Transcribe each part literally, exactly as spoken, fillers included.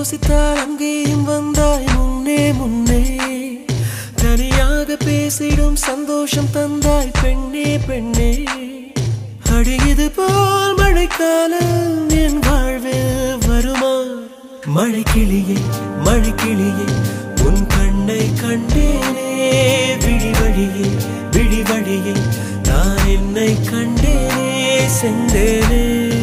யோசித்தால் அங்கேயும் வந்தாய் முன்னே முன்னே தனியாக பேசிடும் சந்தோஷம் தந்தாய் பெண்ணே பெண்ணே அடியது போல் மழைக்காலம் என் வாழ்வில் வருமா மழை கிளியே மழை கிளியே உன் கண்ணை கண்டேனே விழி வழியே விழி வழியே நான் என்னை கண்டேனே செந்தேனே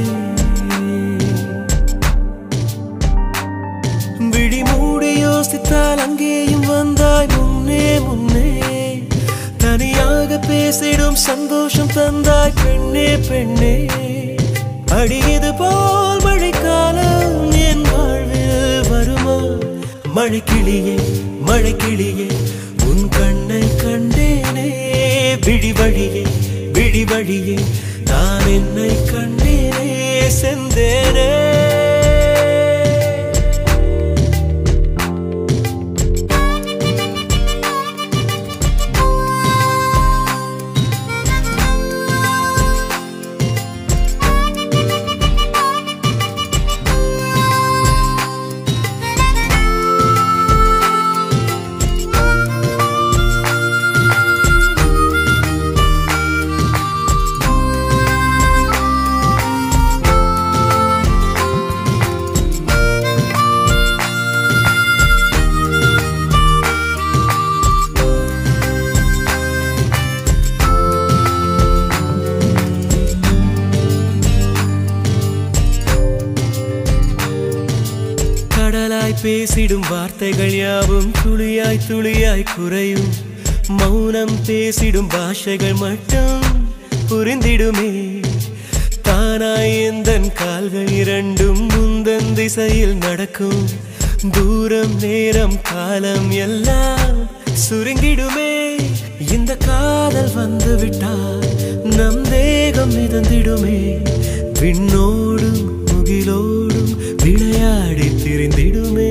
விழி மூடி யோசித்தால் அங்கேயும் வந்தாய் முன்னே முன்னே தனியாக பேசிடும் சந்தோஷம் தந்தாய் பெண்ணே பெண்ணே அடியது போல் மழைக்காலம் என் வாழ்வில் வருமா மழை கிளியே மழை கிளியே உன் கண்ணை கண்டேனே விழி வழியே விழி வழியே நான் என்னை கண்டேனே செந்தேனே பேசிடும் வார்த்தைகள் யாவும் துளியாய் துளியாய் குறையும் மௌனம் பேசிடும் பாஷைகள் மட்டும் புரிந்திடுமே தானாய் எந்தன் கால்கள் இரண்டும் முந்தன் திசையில் நடக்கும் தூரம் நேரம் காலம் எல்லாம் சுருங்கிடுமே இந்த காதல் வந்து விட்டால் நம் தேகம் மிதந்திடுமே விண்ணோடும் முகிலோடும் விளையாடி திரிந்திடுமே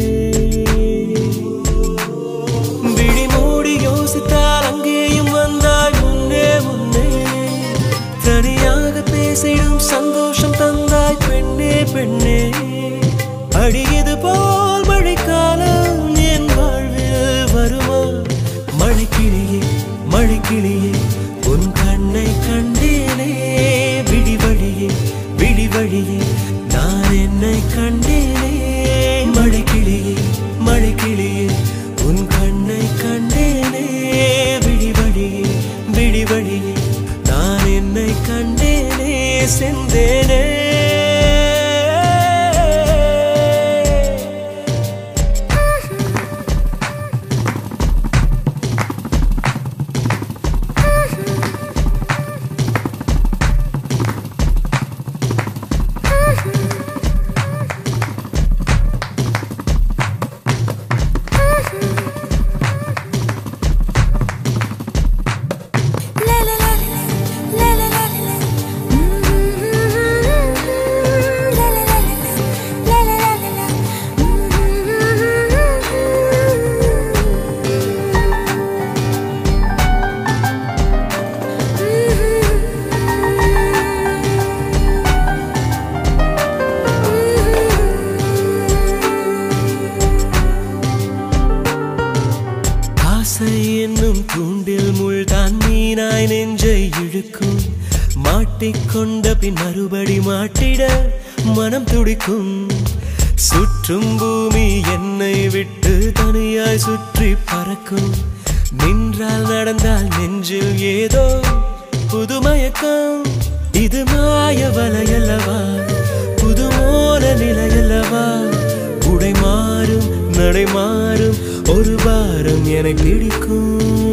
விழி மூடி யோசித்தால் அங்கேயும் வந்தாய் முன்னே முன்னே தனியாக பேசிடும் சந்தோஷம் தந்தாய் பெண்ணே பெண்ணே அடியது போல் மழைக்காலம் என் வாழ்வில் வருமா மழை கிளியே மழை கிளியே உன் கண்ணை கண்டேனே விழி வழியே விழி வழியே நான் என்னை கண்டேனே மழை கிளியே மழை கிளியே உன் கண்ணை கண்டேனே விழி வழியே விழி வழியே நான் என்னை கண்டேனே செந்தேனே மாட்டிக்கொண்ட பின் மறுபடி மாட்டிட மனம் துடிக்கும் சுற்றும் பூமி என்னை விட்டு தனியாய் சுற்றி பறக்கும் நின்றால் நடந்தால் நெஞ்சில் ஏதோ புதுமயக்கம் இது மாய வலையல்லவா புதுமோல நிலையல்லவா உடை மாறும் நடை மாறும் ஒரு வாரம் என்னை பிடிக்கும்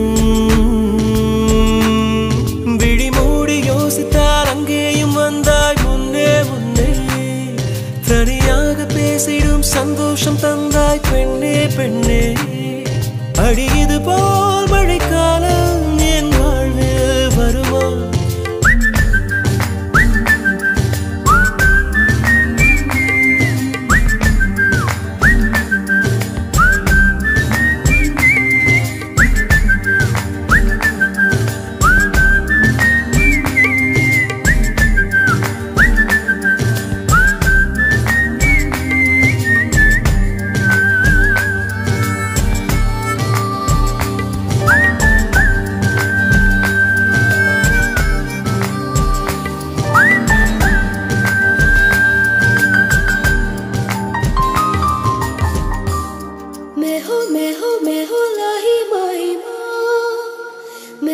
யோசித்தால் அங்கேயும் வந்தாய் முன்னே முன்னே தனியாக பேசிடும் சந்தோஷம் தந்தாய் பெண்ணே பெண்ணே அடியது போல் மழைக்காலம் என் வாழ்வில் வருமா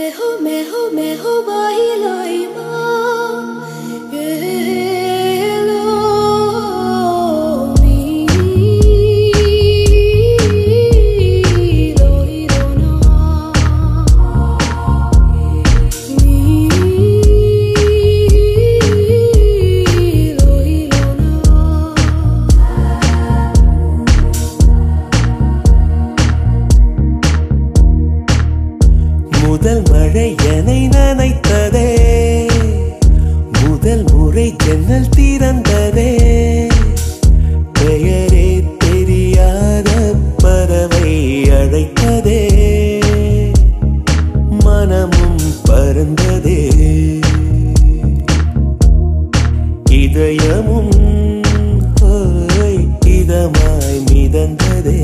முதல் மழை என்னை நனைத்ததே, முதல் முறை ஜன்னல் திறந்ததே, பெயரே தெரியாத பறவை அழைத்ததே, மனமும் பறந்ததே, இதயமும் இதமாய் மிதந்ததே.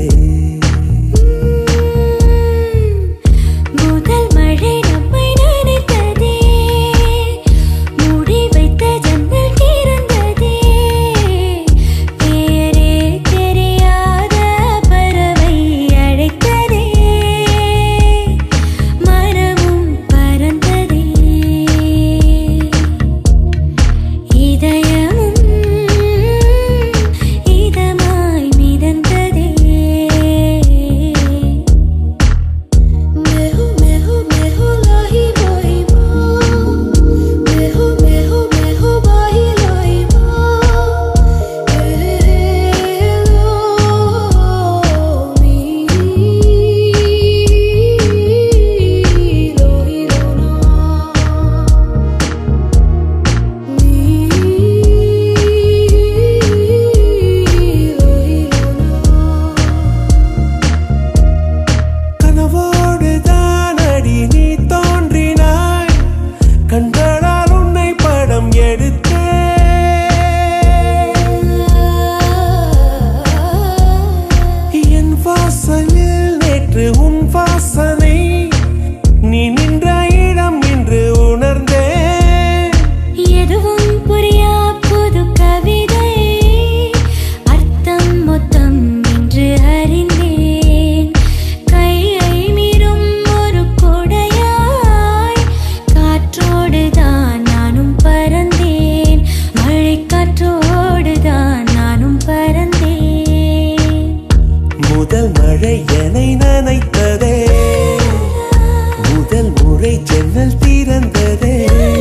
முதல் மழை என்னை நனைத்ததே, முதல் முறை ஜன்னல் திறந்ததே,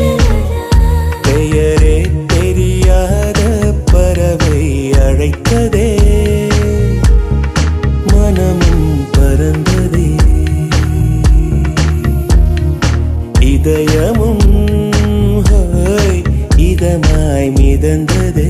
பெயரே தெரியாத பறவை அழைத்ததே, மனமும் பறந்ததே, இதயமும் இதமாய் மிதந்ததே.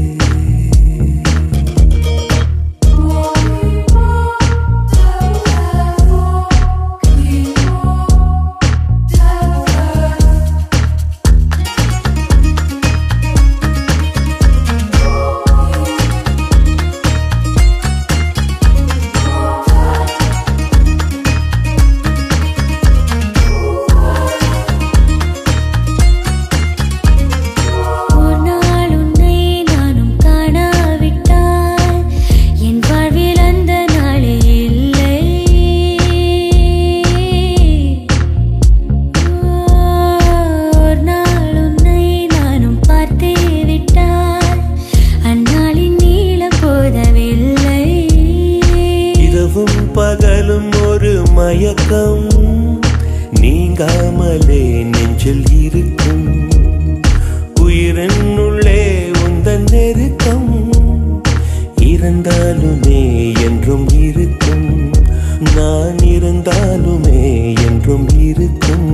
பகலும் ஒரு மயக்கம் நீங்காமலே நெஞ்சில் இருக்கும், உயிரின் உள்ளே உந்தன் நெருக்கம் இருந்தாலுமே என்றும் இருக்கும், நான் இருந்தாலுமே என்றும் இருக்கும்.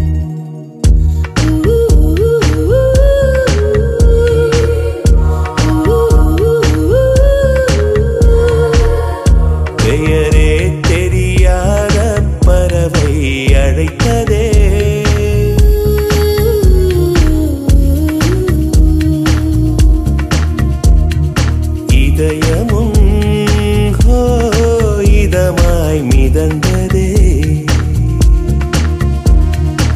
பெயரே தெரியாத பறவை அழைத்ததே, இதயமும் இதமாய் மிதந்ததே.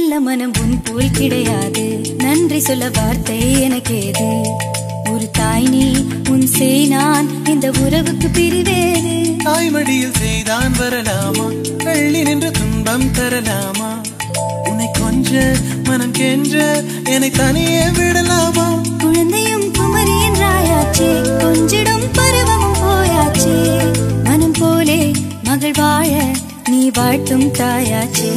நல்ல மனம் உன் போல் கிடையாது. நன்றி சொல்ல வார்த்தை எனக்கேது. ஒரு தாய் நீ, உன் செய் நான், இந்த உறவுக்கு பிரிவேது. தாய்மடியில் செய்தான் வரலாமா, கள்ளி நின்று துன்பம் தரலாமா? உன்னை கொஞ்ச மனம் கென்ற என்னை தனியே விடலாமா? குழந்தையும் குமரி என்றாயாச்சே, கொஞ்சிடும் பருவமும் போயாச்சே. மனம் போலே மகள் வாழ நீ வாழ்த்தும் தாயாச்சே.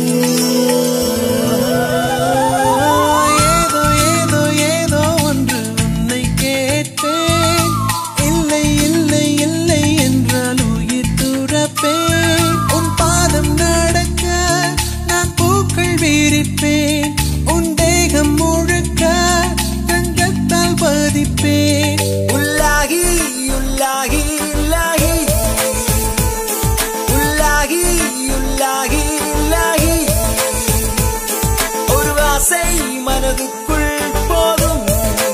ஏதோ ஏதோ ஏதோ ஒன்று உன்னை கேட்பேன். இல்லை இல்லை இல்லை என்றால் உயிர் துறப்பேன். உன் பாதம் நடக்க நான் பூக்கள் விரிப்பேன். உன் தேகம் முழுக்க தங்கத்தால் பதிப்பேன். உள்ளாகி உள்ளாகி உள்ளாகி உள்ளாகி உள்ளாகி உள்ளாகி ஒரு ஆசை மனதுக்குள் போதும்.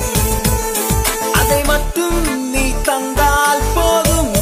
அதை மட்டும் நீ தந்தால் போதும்.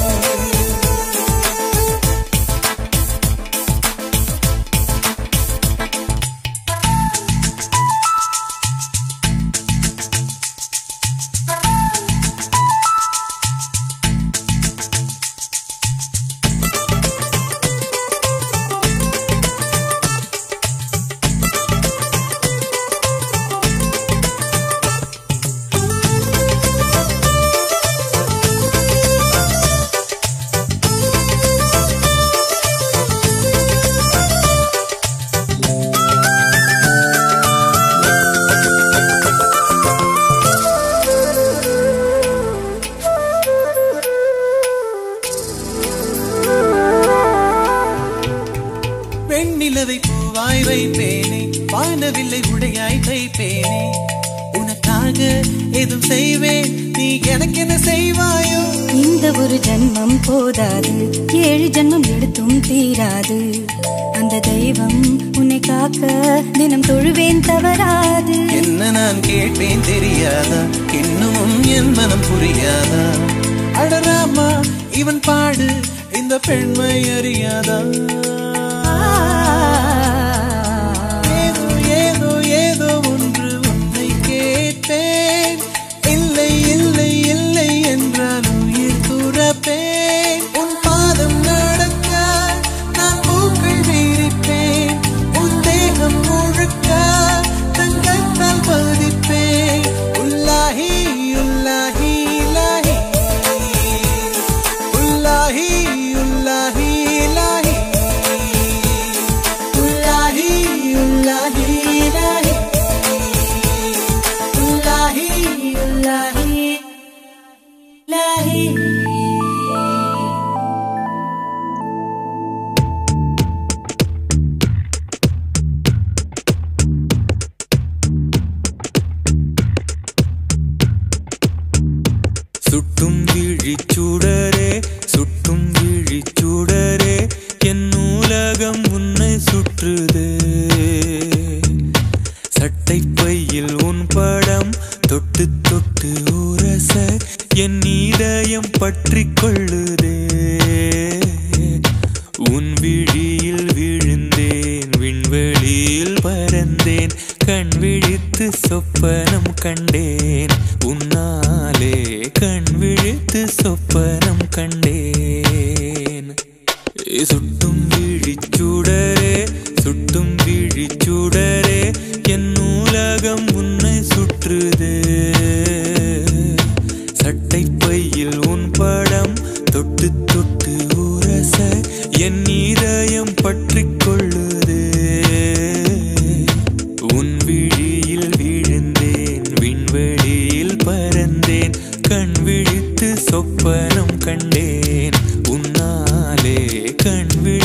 வெண்ணிலவை பூவாய் வைப்பேனே, வானவில்லை உடையாய் தைப்பேனே. உனக்காக எதுவும் செய்வேன், நீ எனக்கு என்ன செய்வாயோ? இந்த ஒரு ஜன்மம் போதாது, ஏழு ஜன்மம் எடுத்தும் தீராது. அந்த தெய்வம் உன்னை காக்க தினம் தொழுவேன் தவறாது. என்ன நான் கேட்பேன் தெரியாதா, இன்னமும் என் மனம் புரியாதா? அடராமா இவன் பாடு, இந்த பெண்மை அறியாதா? ஏதோ ஏதோ ஏதோ ஒன்று உன்னை கேட்பேன். இல்லை இல்லை இல்லை என்றால் உயிர் துறப்பேன். உன் பாதம் நடக்க நான் பூக்கள் விரிப்பேன். உன் தேகம் முழுக்க தங்கத்தால் பதிப்பேன். உள்ளாகி உள்ளாகி உள்ளாகி உள்ளாகி உள்ளாகி உள்ளாகி சுட்டும் விழிச்சுடரே சுட்டும் விழிச்சுடரே என் நூலகம் உன்னை சுற்றுதே. சட்டை பையில் உன் படம் தொட்டு தொட்டு உரச என் இதயம் பற்றி கொள்ளுதே. உன் விழியில் விழுந்தேன், விண்வெளியில் பறந்தேன், கண் விழித்து சொப்பனம் கண்டேன். உன்னாலே கண் விழித்து சொப்பனம் கண்டேன். சுட்டும் விழிச்சுடரே சுட்டும் விழிச்சுடரே என் நூலகம் உன்னை சுற்றுதே. சட்டை பையில் உன் படம் தொட்டு தொட்டு உரச என் இதயம் பற்றி கொள்ளுதே. உன் விழியில் விழுந்தேன், விண்வெளியில் பறந்தேன், கண் விழித்து சொப்பனம் கண்டேன். உன்னாலே கண்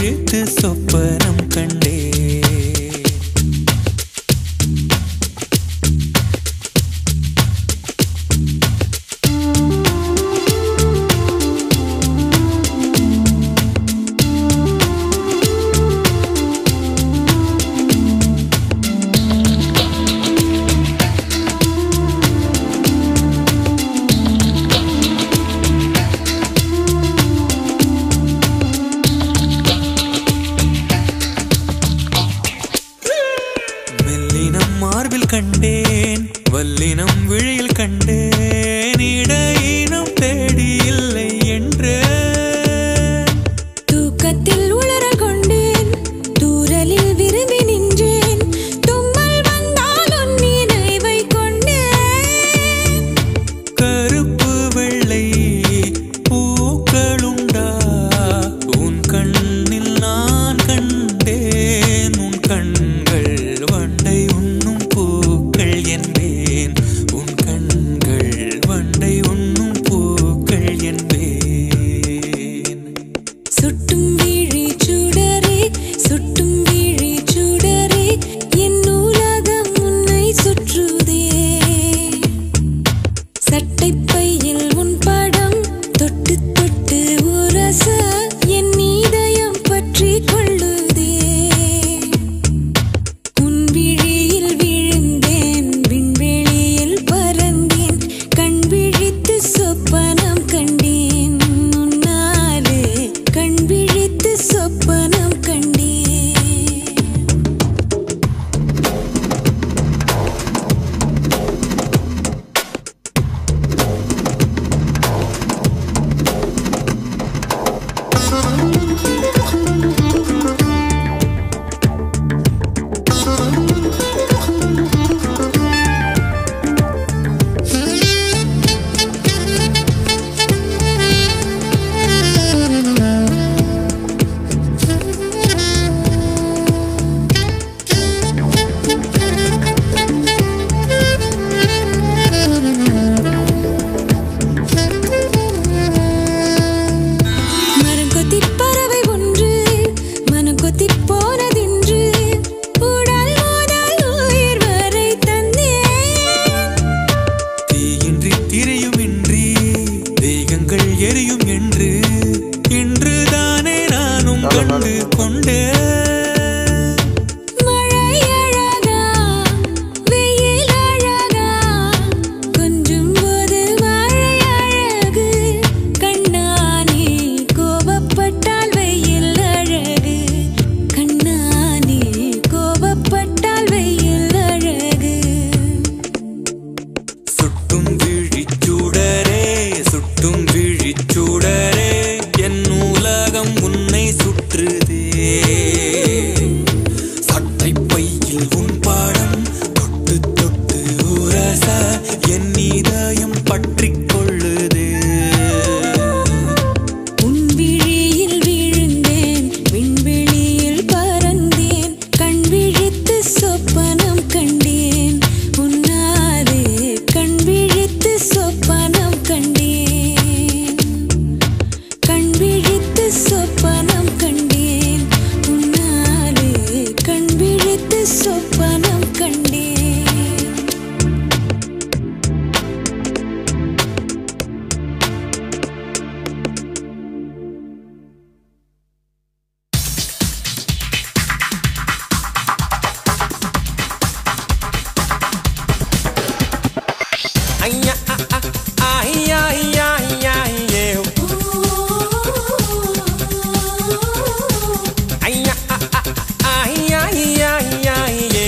மார்பில் கண்டேன் வல்லினம் விழியில் கண்டேன் இடையினம் தேடி இல்லை என்று தூக்கத்தில் உளறல் கொண்டேன் தூரலில் விரும்பி நின்றேன் தும்மல் வந்தால் உன் நினைவை கொண்டேன் கருப்பு வெள்ளை பூக்களுண்டா உன் கண்ணில் நான் கண்டேன் உன் கண்கள் வண்டை உண்ணும் பூக்கள் என்பேன் உன் கண்கள் வண்டை உண்ணும் பூக்கள் என்பேன் சுட்டும் விழி சுடரே சுட்டும் விழி சுடரே என் உலகம் உன்னை சுற்றுதே சட்டைப்பையில் உன் படம் தொட்டு தொட்டு உரச என் இதயம் பற்றி கொள்ளுதே உன் விழியில் விழுந்தேன் விண்வெளியில் பறந்தேன் கண் விழித்து சொப்பனம் கண்டேன் உன்னாலே கண் விழித்து சொப்பனம் கண்டேன் மரம் கொத்திப் பறவை ஒன்று மனம் கொத்திப் போனதென்று உடல் முதல் உயிர் வரை தந்தேன் தீயின்றி திரையுமின்றி தேகங்கள் எரியும் என்று இன்றுதானே நானும் கண்டு கொண்டேன் மழை அழகா வெயில் அழகா கொஞ்சும் போது மழை அழகு கண்ணானே கோபப்பட்டால் வெயில் அழகு கண்ணானே கோபப்பட்டால் வெயில் அழகு சுட்டும் விழிச்சூடரே சுட்டும் விழிச்சூடரே என் உலகம் உன்னை சுற்றுதே சட்டைப்பையில் உன் பாடம் தொட்டு தொட்டு உரச என் இதயம் பற்றிக் கொள்ளுதே உன் விழியில் விழுந்தேன் விண்வெளியில் பறந்தேன் கண் விழித்து சொப்பனம் கண்டேன் உன்னாலே கண் விழித்து சொப்பனம் கண்டேன் கண் விழித்து சொப்பனம் கண்டேன் உன்னாலே கண் விழித்து சொப்பனம் கண்டேன் ஐயா ஆ, ஆ, ஐயா ஐயா ஐயா ஐயே. ஐயா ஆ, ஆ, ஐயா ஐயா ஐயா ஐயே.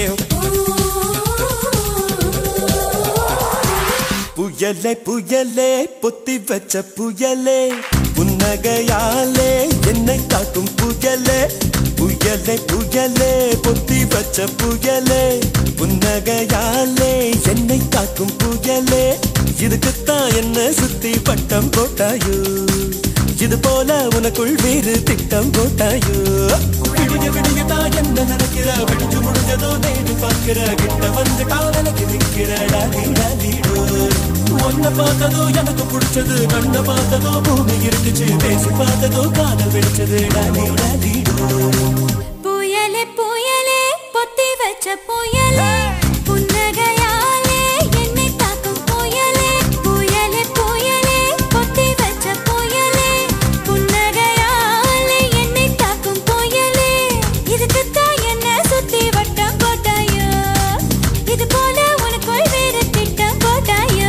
புயலே புயலே பொத்தி வச்ச புயலே புன்னகையாலே என்னை காக்கும் புயலே புயலே புயலே பொத்தி வச்ச புயலே புன்னகையாலே என்னை காக்கும் புயலே இதுக்குத்தான் என்ன சுத்தி பட்டம் போட்டாயோ இது போல உனக்குள் வேறு திட்டம் போட்டாயோ விடிய விடியதான் என்ன நடக்கிற விடிஞ்சு முடிஞ்சதோ நேடு பார்க்கிற கிட்ட வந்து காதலுக்கு நிற்கிற டாலி டாலிடோ ஒன்ன பார்த்ததோ எனக்கு பிடிச்சது கண்ண பார்த்ததோ பூமி இருந்துச்சு பேசி பார்த்ததோ காதல் வெடிச்சது டாலி டாலிடோ புயலே புயலே பொத்தி வச்ச புயலே புன்னகையாலே என்னை தாக்கும் புயலே புயலே புயலே பொத்தி வச்ச புயலே புன்னகையாலே என்னை தாக்கும் புயலே இதுக்குத்தான் என்ன சுத்தி வட்டம் போட்டாயோ இது போல உனக்குள் வேறு திட்டம் போட்டாயோ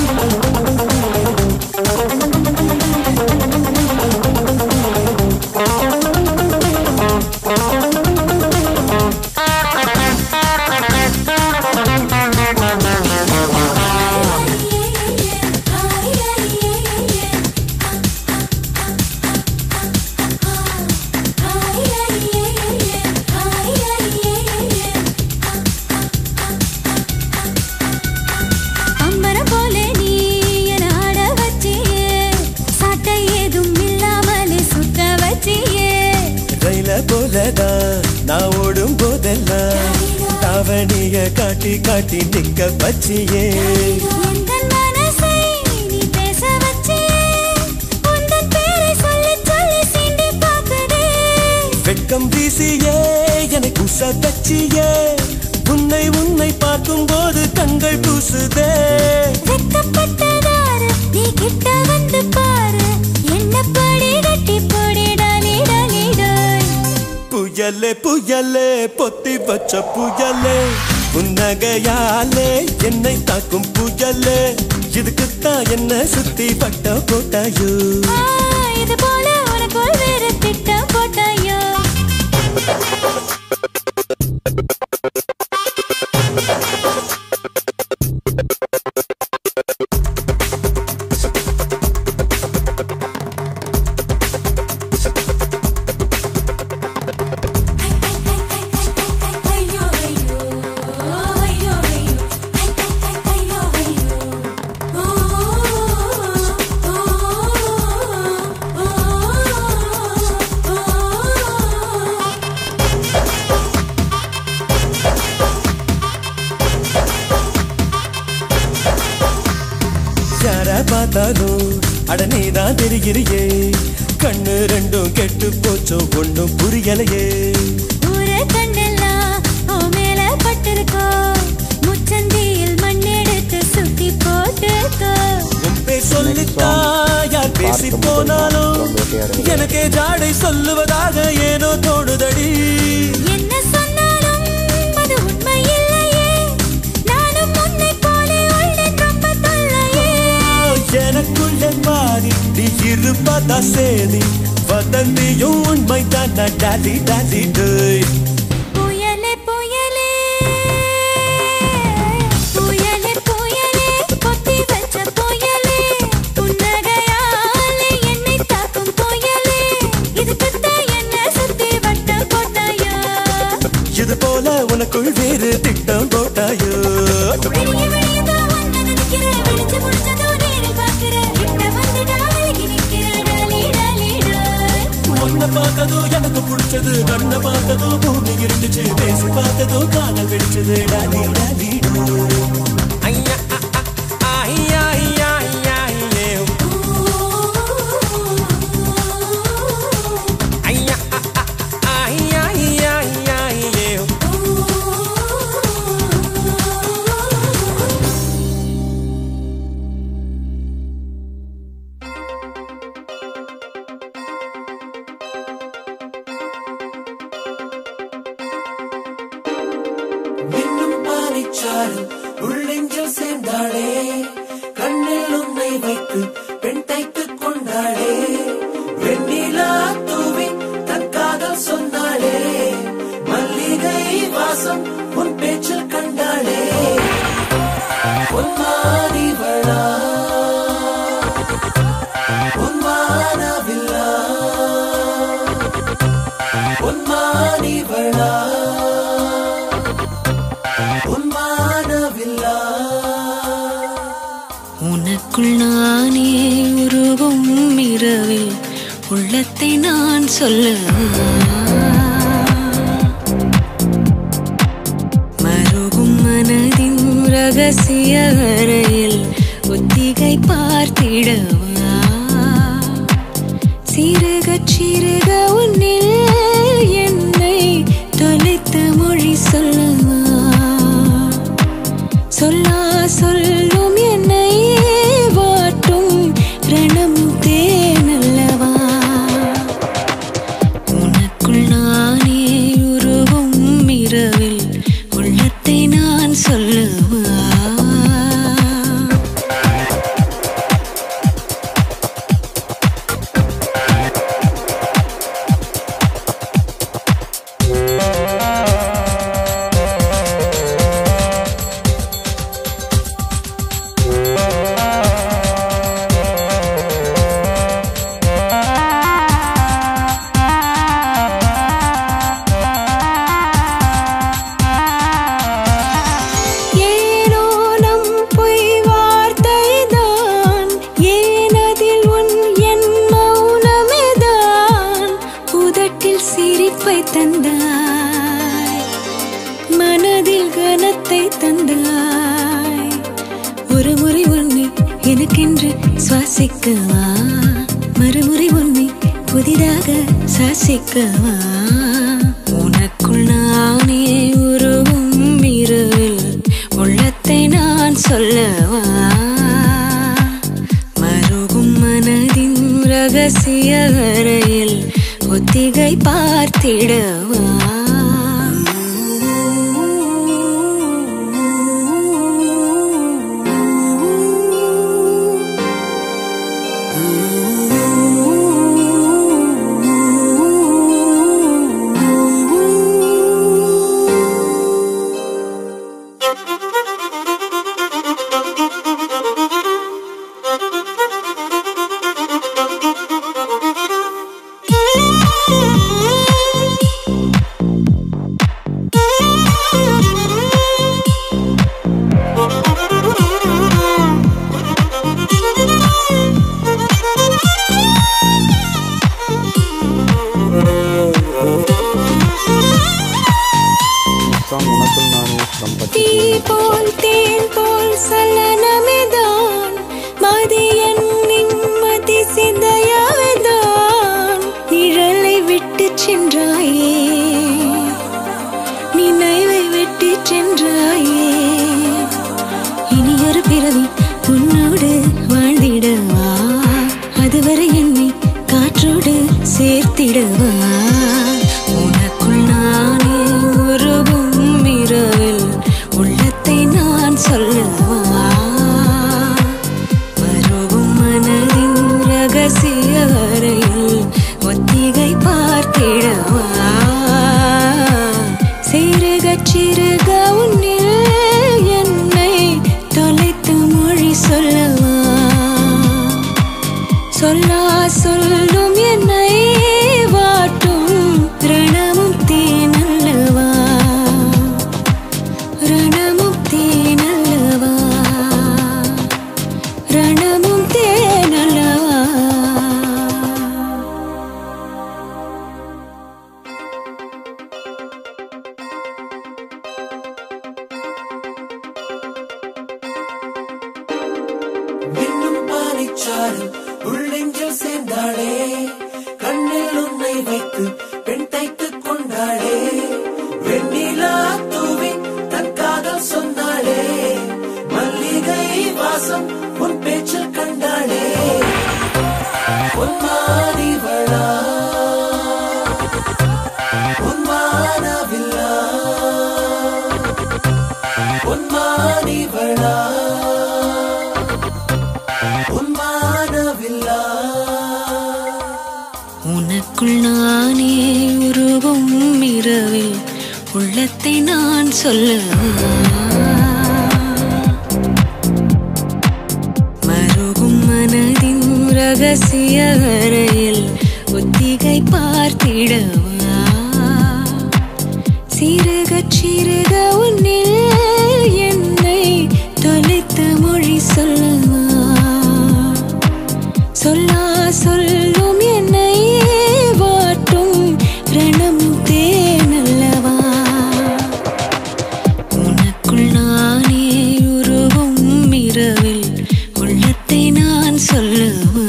ஆ தான் நான் ஓடும் போதெல்லாம் தாவணிய காட்டி காட்டி நிக்க பச்சியே எந்தன் மனசை நீ பேச வச்சியே உந்தன் பேரை சொல்லி சொல்லி சீண்டி பார்க்குதே வெட்கம் வீசியே எனக்கு உச தச்சியே உன்னை உன்னை பார்க்கும் போது கண்கள் பூசுதே வெட்கப்பட்டதாரு நீ கிட்ட வந்து பாரு என்ன படி கட்டி போடி டாலி டாலி டாய் புயலே புயலே பொத்தி வச்ச புயலே புன்னகையாலே என்னை தாக்கும் புயலே இதுக்குத்தான் என்ன சுத்தி பட்ட போட்டாயோ இது போல உனக்குள் வேற திட்டம் போட்டாயோ பார்த்தாலும் அடனேதான் தெரிகிறியே கண்ணு ரெண்டும் கெட்டு போச்சோ ஒன்னும் புரியலையே ஊர கண்ணெல்லாம் ஓ மேல பட்டிருக்கோ முச்சந்தியில் மண்ணெடுத்து சுத்தி போட்டுக்கோ உன் பேர் சொல்லித்தா யார் பேசி போனாலும் எனக்கே ஜாடை சொல்லுவதாக ஏனோ தோணுதடி என்ன சொன்னாலும் அது உண்மை இல்லையே நானும் உன்னை போலே உள்ளேன் ரொம்ப தொல்லையே எனக்குள்ள மாறி நீ இருப்பதா சேதி வதந்தியும் உண்மை தான் டாலி டாலி டேய் புயலே புயலே புயலே புயலே பொத்தி வச்ச புயலே புன்னகையாலே என்னை தாக்கும் புயலே இதுக்குத்தான் என்ன சுத்தி வட்டம் போட்டாயோ இது போல உனக்குள் வேறு திட்டம் போட்டாயோ விடிய விடியதான் உன்னை நினைக்கிறேன் விழிச்சு முடிச்சதும் நேரில் பார்க்கிறேன் கிட்ட வந்துட்டா விலகி நிற்கிறேன் டாலி டாலி டாய் உன்னை பார்த்ததும் எனக்கு பிடிச்சது கண்ணை பார்த்ததும் பூமி இருந்துச்சு பேசி பார்த்ததும் காதல் வெடிச்சது டாலி டாலி டோய் ஐயா ஐயா ஐயா ஐயா ஐயா ஐயா ஐயா ஐயா மின்னும் பானைச்சாறு உள்ளெஞ்சில் சேர்ந்தாளே கண்ணில் உன்னை வைத்து பெண் தைத்துக் கொண்டாளே வெண்ணிலா தூவி தன் காதல் சொன்னாளே மல்லிகை வாசம் உன் பேச்சில் கண்டாளே உன்மானிவளா உன்மானவில்லா உன்மானிவளா உன்மானவில்லா உனக்குள் நானே உருவும் இரவில் உள்ளத்தை நான் சொல்ல மருகும் மனதின் ரகசிய அறையில் ஒத்திகை பார்த்திடவா சிறுக சிறுக உன்னில் என்னை தொலைத்த மொழி சொல்லவா சொல்லா சொல்லும் என்னை வாட்டும் ரணம் தேனல்லவா உனக்குள் நானே உருவும் இரவில் உள்ளத்தை நான் சொல்லவா மனதில் கனத்தை தந்தாய். ஒரு முறை உன்னை எனக்கென்று சுவாசிக்கவா, மறுமுறை உன்னை புதிதாக சாசிக்கவா. உனக்குள் நானே உருவும் இரவில் உள்ளத்தை நான் சொல்லவா, மருகும் மனதின் ரகசிய அறையில் ஒத்திகை பார்த்திடவா. உனக்குள் நானே உருவும் இரவில் உள்ளத்தை நான் சொல்லவா, மருகும் மனதின் ரகசிய அறையில் ஒத்திகை பார்த்திடவா. சிறுகச் சிறுக உன்னில் என்னை தொலைத்த மொழி சொல்லவா, சொல்லா சொல்லும் என்னை வாட்டும் ரணமும் தேனல்லவா. உனக்குள் நானே உருவும் இரவில் உள்ளத்தை நான் சொல்லவா.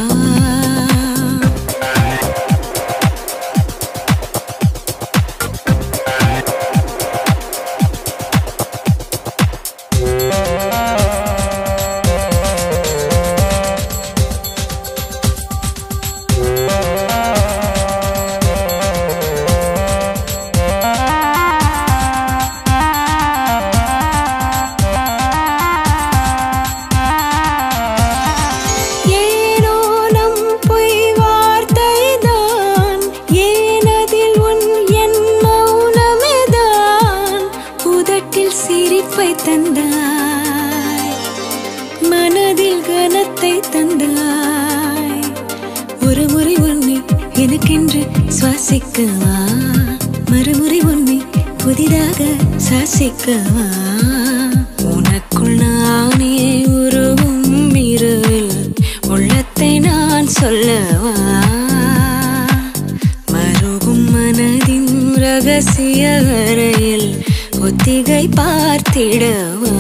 தந்தாய் மனதில் கனத்தை தந்தாய். ஒரு முறை உன்னை எனக்கென்று சுவாசிக்கவா, மறுமுறை உன்னை புதிதாக சாசிக்கவா. உனக்குள் நானே உருவும் இரவில் உள்ளத்தை நான் சொல்லவா, மருகும் மனதின் ரக ரகசிய அறையில் ஒத்திகை பார்த்திடவா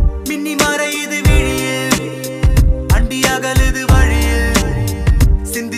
சிந்தி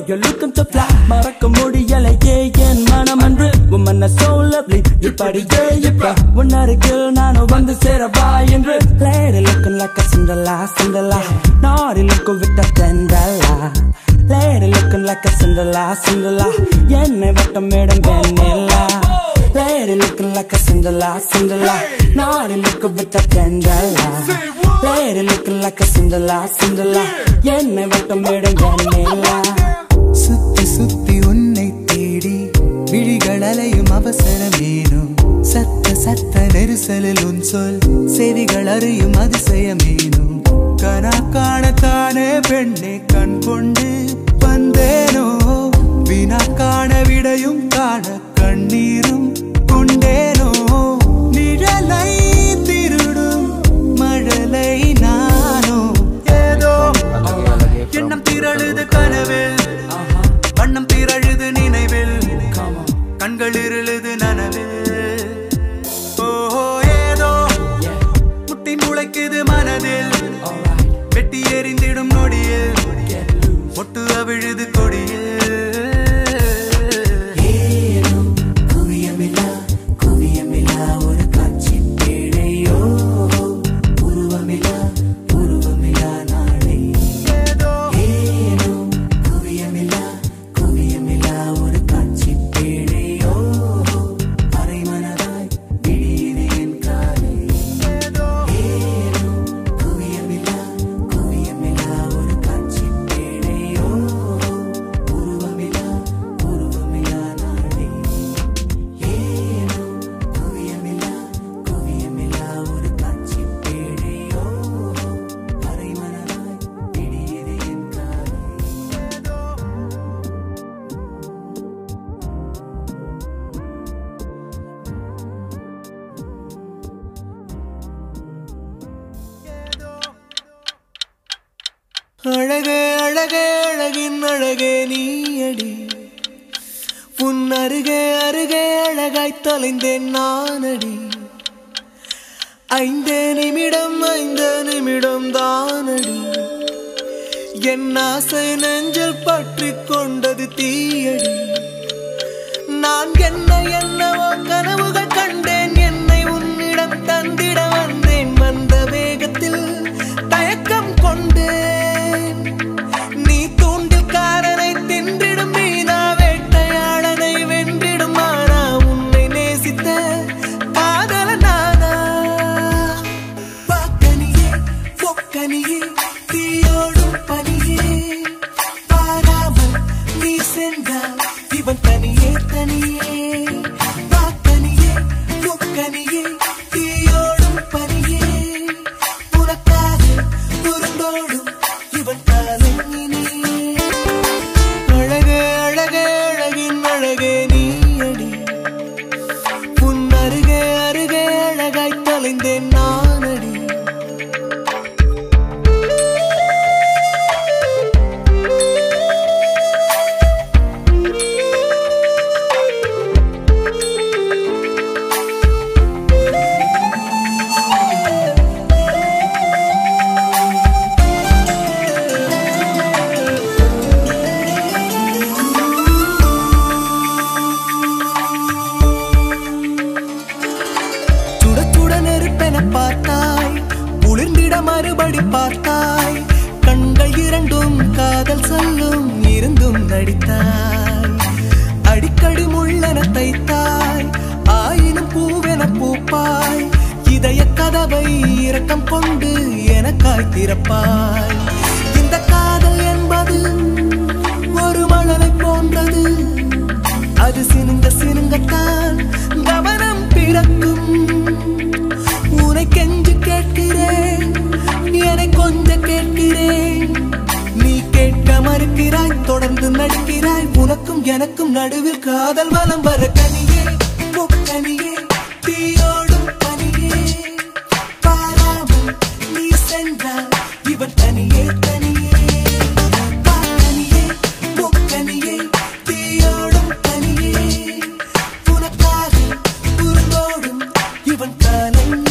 you're looking to fly. மறக்க முடியலையே என் மனம் அன்று woman are so lovely. இப்படியே இப்ப உன்னருகில் நானும் வந்து சேரவா என்று. Lady looking like a Cinderella, Cinderella. Naughty looking with a Cinderella. Lady looking like a Cinderella, Cinderella. என்னை வட்டமிடும் வெண்ணிலா. Lady looking like a Cinderella, Cinderella. Naughty looking with a Cinderella. Lady looking like a Cinderella, Cinderella. என்னை வட்டமிடும் வெண்ணிலா. சுத்தி சுத்தி உன்னை தேடி விழிகள் அலையும் அவசரமேனும். சத்த சத்த நெரிசலில் உன் சொல் செவிகள் அறியும் அதிசயமேனும். கனா காணத்தானே பெண்ணை கண் கொண்டு வந்தேனோ. வினா காண விடையும் காண கண்ணீரும் கொண்டேனோ. நிழலை திருடும் மழலை நானோ. ஏதோ எண்ணம் திரழுது கனவில், வண்ணம் திரழுது நினைவில், கண்கள் இருளுது நனவில். ஓஹோ ஏதோ முட்டி முளைக்குது மனதில், வெட்டி எறிந்திடும் நொடியில், ஒட்டு அவிழுது கொடியில். அழகே அழகே அழகின் அழகே நீயடி. உன் அருகே அருகே அழகாய் தொலைந்தேன் நானடி. ஐந்தே நிமிடம் ஐந்து நிமிடம் தானடி. என் ஆசை நெஞ்சில் பற்றி கொண்டது தீயடி. நான் என்ன என்னவோ கனவுகள் கண்டேன். என்னை உன்னிடம் தந்திட வந்தேன். வந்த வேகத்தில் தயக்கம் கொண்டேன். நீ தூண்டில்காரனை தின்றிடும் மீனா, வேட்டையாளனை வென்றிடும் மானா. உன்னை நேசித்த காதல நானா. பாக்கனியே பொக்கனியே தீயோடும் பனியே. பாராமல் நீ சென்றால் இவன் தனியே தனியே. பாக்கனியே பொக்கனியே தீயோடும் பனியே. உனக்காக உருண்டோடும் இவன் காலங்கினே. அழகே அழகே அழகின் அழகே நீயடி. உன் அருகே அருகே அழகாய் தொலைந்தேன் நானடி. பார்த்தாய் குளிர்ந்திட மறுபடி பார்த்தாய். கண்கள் இரண்டும் காதல் சொல்லும் இருந்தும் நடித்தாய். அடிக்கடி முள்ளென தைத்தாய். ஆயினும் பூவென பூப்பாய். இதய கதவை இரக்கம் கொண்டு எனக்காய் திறப்பாய். இந்த காதல் என்பது ஒரு மழலை போன்றது. அது சினுங்க சினுங்கத்தான் கவனம் பிறக்கும். உனை கெஞ்சு கேட்கிறேன், என்னை கொஞ்சம் கேட்கிறேன். நீ கேட்க மறுக்கிறாய், தொடர்ந்து நடிக்கிறாய். உனக்கும் எனக்கும் நடுவில் காதல் வலம் வர கனியே பொக்கனியே தீயோடும் பனியே. பாராமல் நீ சென்றால் இவன் தனியே தனியே. பாக்கனியே பொக்கனியே தீயோடும் பனியே. உனக்காக உருண்டோடும் இவன் காலங்கினே.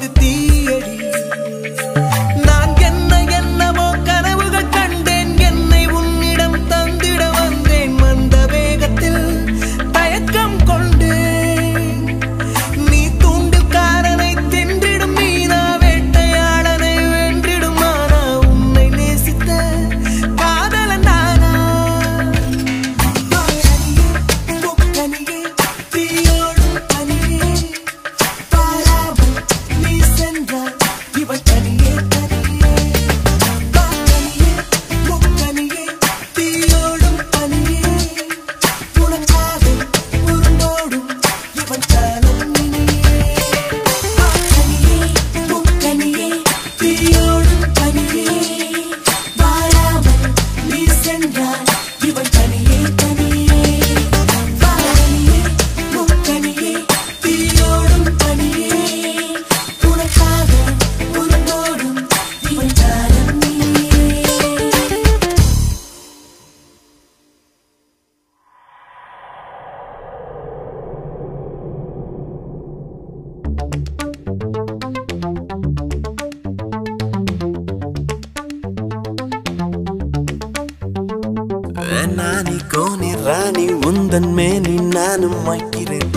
இது தீயடி நான் என்ன என்னவோ கனவுகள் கண்டேன் என்னை உன்னிடம் தந்திட வந்தேன் மந்த வேகத்தில் தயக்கம் கொண்டேன் நீ தூண்டுக்காரனை தின்றிடும் மீனா வேட்டையாளனை வென்றிடும் ஆனா உன்னை நேசித்த காதலன் நானா முக்கனியே தீயோடும் பனியே பாராமல் நீ சென்றால் இவள் தனியே தனியே கனியே முக்கனியே தீயோடும் பனியே உனக்காக உருண்டோடும் இவன் காலம் இனியே கனியே முக்கனியே தீயோடும் பனியே பாராமல் நீ சென்றால் இவன் தனியே தனியே கனியே முக்கனியே தீயோடும் பனியே உனக்காக உருண்டோடும் இவன் காலம் இனியே நானி கோனி ராணி உந்தன் மேனி நானும் வைக்கிறேன்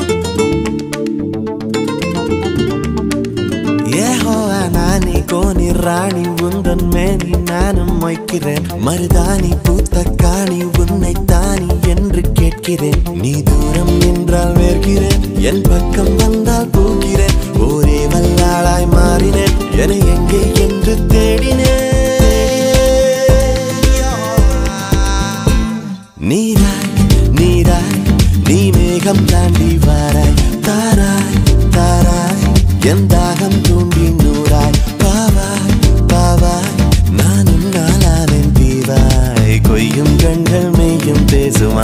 ஏஹோ நானி கோனி ராணி உந்தன் மேனி நானும் வைக்கிறேன் மருதாணி பூத்த காணி உன்னை தானி என்று கேட்கிறேன் நீ தூரம் நின்றால் வேர்கிறேன் என் பக்கம் வந்தால் போகிறேன் ஒரே வல்லாளாய் மாறினேன் என எங்கே என்று தேடினேன் நீராய் நீராய் நீ மேகம் தாண்டி வாராய் தாராய் தாராய் என் தாகம் தூண்டி நூறாய் பாவாய் பாவாய் நானும் நாளாவேன் தீவாய் கொய்யும் கண்கள் மெய்யும் பேசுமா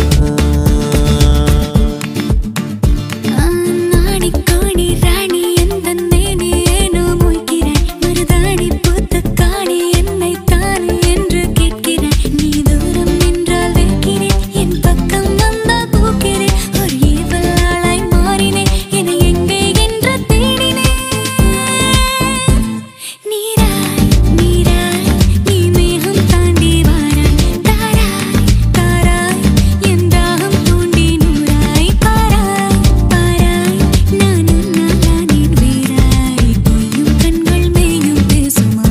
நாணி காணி ராணி எந்தன் மேனி ஏனோ மொய்கிறாய் மருதாணி பூத்த காணி என்னை தானே என்று கேட்கிறாய் நீ தூரம் நின்றால் வைக்கிறேன் என் பக்கம் வந்தால் போக்கிறேன் ஒரு ஏவலாளாய் மாறினேன் என எங்கே என்று தேடினேன் நீராய் நீராய் நீ மேகம் தாண்டி வாராய் தாராய் தாராய் என் தாகம் தூண்டி நூறாய் பாராய் பாராய் நானும் நாளானேன் வீராய் பொய்யும் கண்கள் மேயும் பேசுமா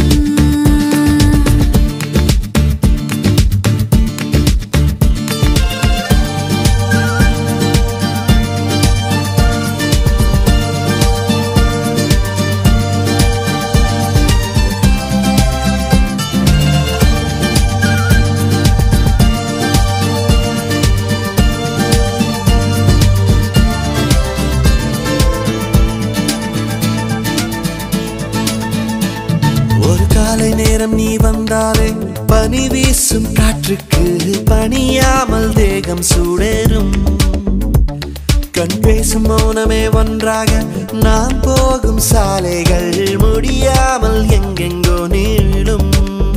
ஒரு காலை நேரம் நீ வந்தாலே பனி வீசும் காற்றுக்கு பணியாமல் தேகம் சூடேறும் கண் பேசும் மௌனமே ஒன்றாக நாம் போகும் சாலைகள் முடியாமல் எங்கெங்கோ நீளும்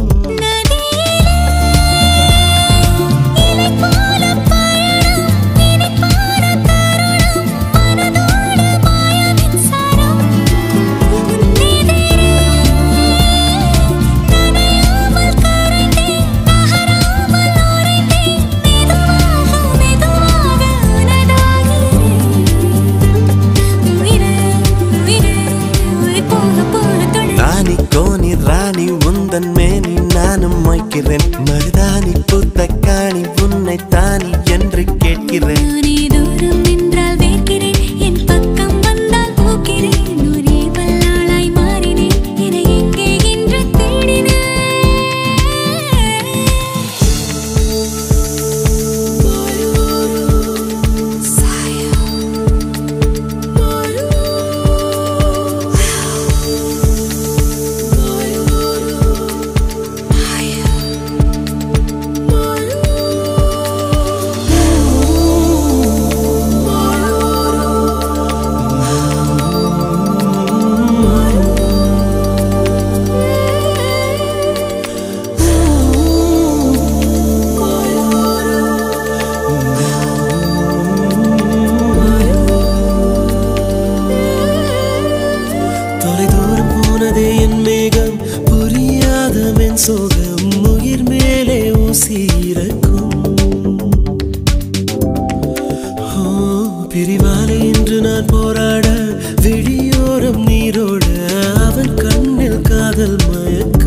நானி கோனி ராணி உந்தன் மேனி நானும் வைக்கிறேன் மருதாணி பூத்த காணி உன்னை தானி என்று கேட்கிறேன் நீ தூரம் நின்றால் வேர்க்கிறேன் என் பக்கம் வந்தால் போக்கிறேன் ஒரே வல்லாளாய் மாறினேன் என எங்கே என்று தேடினேன் தொலை தூரம் போனதே என் மேகம் புரியாத மென் சோகம் உயிர் மேலே ஊசி இறக்கும் பிரிவாலை என்று நான் போராட விழியோரம் நீரோட அவன் கண்ணில் காதல் மயக்க